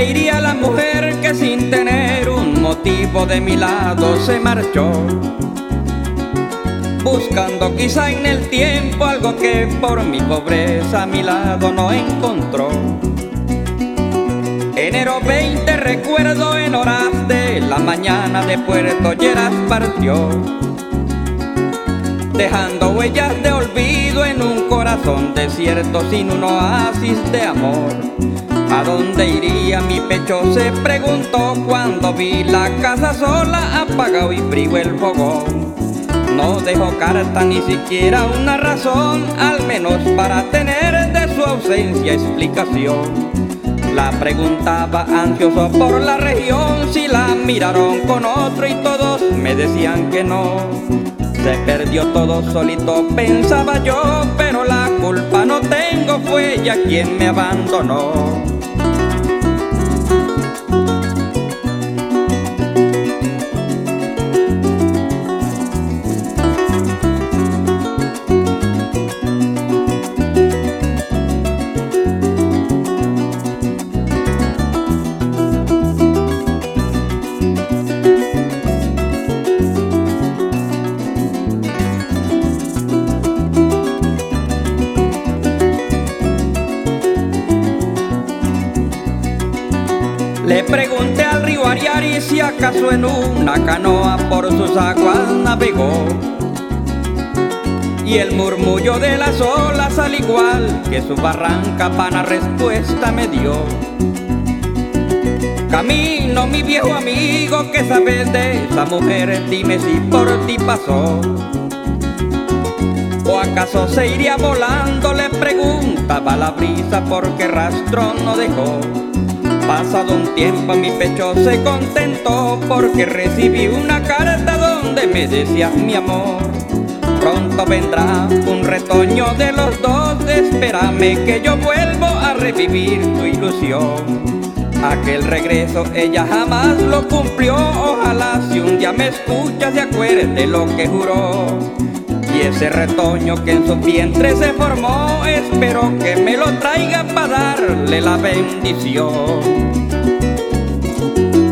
dónde iría la mujer que sin tener un motivo de mi lado se marchó? Buscando quizá en el tiempo algo que por mi pobreza a mi lado no encontró. Enero 20 recuerdo en horas de la mañana de Puerto Lleras partió, dejando huellas de olvido en un corazón desierto sin un oasis de amor. ¿A dónde iría mi pecho?, se preguntó cuando vi la casa sola, apagado y frío el fogón. No dejó carta ni siquiera una razón, al menos para tener de su ausencia explicación. La preguntaba ansioso por la región si la miraron con otro y todos me decían que no. Se perdió todo solito, pensaba yo, pero la culpa no tengo, fue ella quien me abandonó. Le pregunté al río Ariari si acaso en una canoa por sus aguas navegó, y el murmullo de las olas al igual que su barranca vana respuesta me dio. Camino, mi viejo amigo, ¿qué sabes de esa mujer? Dime si por ti pasó. ¿O acaso se iría volando?, le preguntaba la brisa, porque rastro no dejó. Pasado un tiempo mi pecho se contentó, porque recibí una carta donde me decía mi amor: pronto vendrá un retoño de los dos, espérame que yo vuelvo a revivir tu ilusión. Aquel regreso ella jamás lo cumplió, ojalá si un día me escucha se acuerde lo que juró. Y ese retoño que en su vientre se formó, espero que me lo traiga para darle la bendición.